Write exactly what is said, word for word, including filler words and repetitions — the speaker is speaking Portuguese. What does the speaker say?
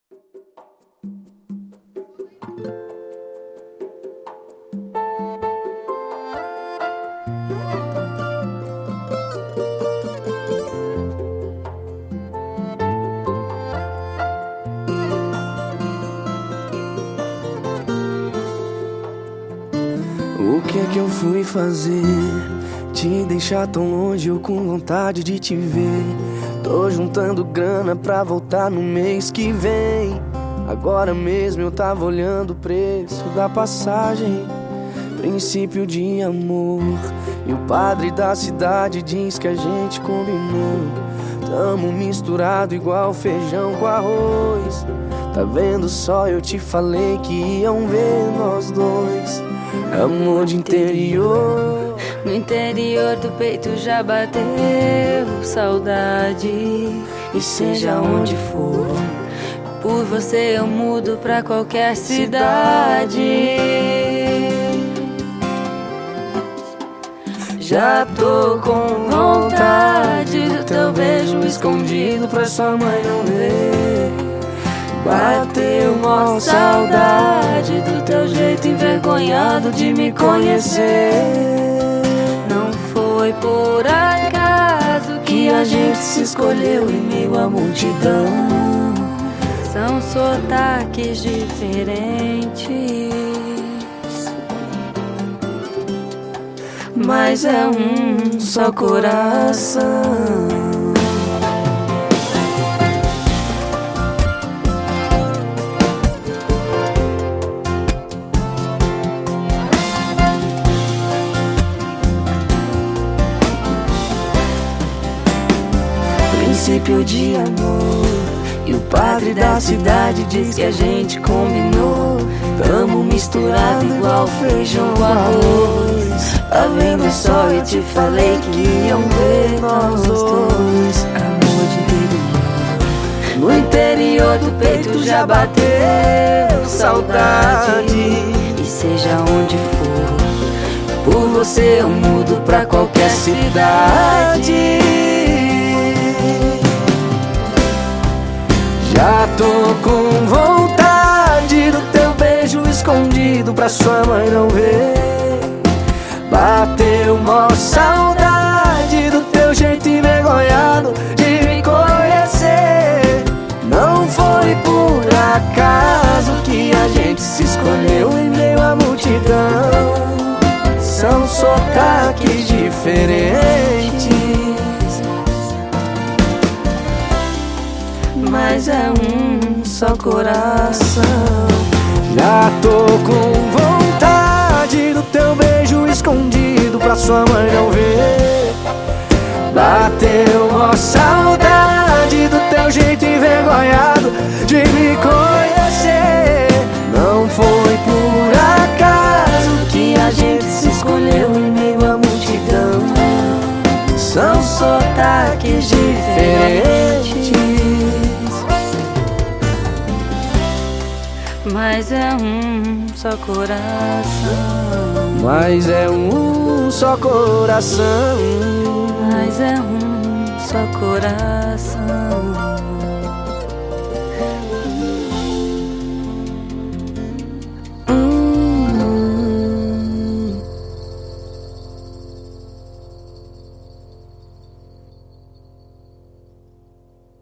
O que é que eu fui fazer? Te deixar tão longe, eu com vontade de te ver. Tô juntando grana pra voltar no mês que vem. Agora mesmo eu tava olhando o preço da passagem. Princípio de amor. E o padre da cidade diz que a gente combinou. Tamo misturado igual feijão com arroz. Tá vendo só, eu te falei que iam ver nós dois. Amor de interior. No interior do peito já bateu saudade. E seja onde for, por você eu mudo pra qualquer cidade. Já tô com vontade do teu beijo escondido pra sua mãe não ver. Bateu uma saudade do teu jeito envergonhado de me conhecer. Não foi por acaso que a gente se escolheu em meio à multidão. São sotaques diferentes, mas é um só coração. Princípio de amor. E o padre da cidade diz que a gente combinou. Tamo misturado igual feijão com arroz. Tá vendo só, eu te falei que iam ver nós dois. Amor de interior. No interior do peito já bateu saudade. E seja onde for, por você eu mudo pra qualquer cidade. Já tô com vontade do teu beijo escondido pra sua mãe não ver. Bateu mó saudade do teu jeito envergonhado de me conhecer. Não foi por acaso que a gente se escolheu em meio à multidão. São sotaques diferentes, mas é um só coração. Já tô com vontade do teu beijo escondido pra sua mãe não ver. Bateu uma saudade do teu jeito envergonhado de me conhecer. Não foi por acaso que a gente se escolheu em meio à multidão. São sotaques diferentes, mas é um só coração. Mas é um só coração. Mas é um só coração.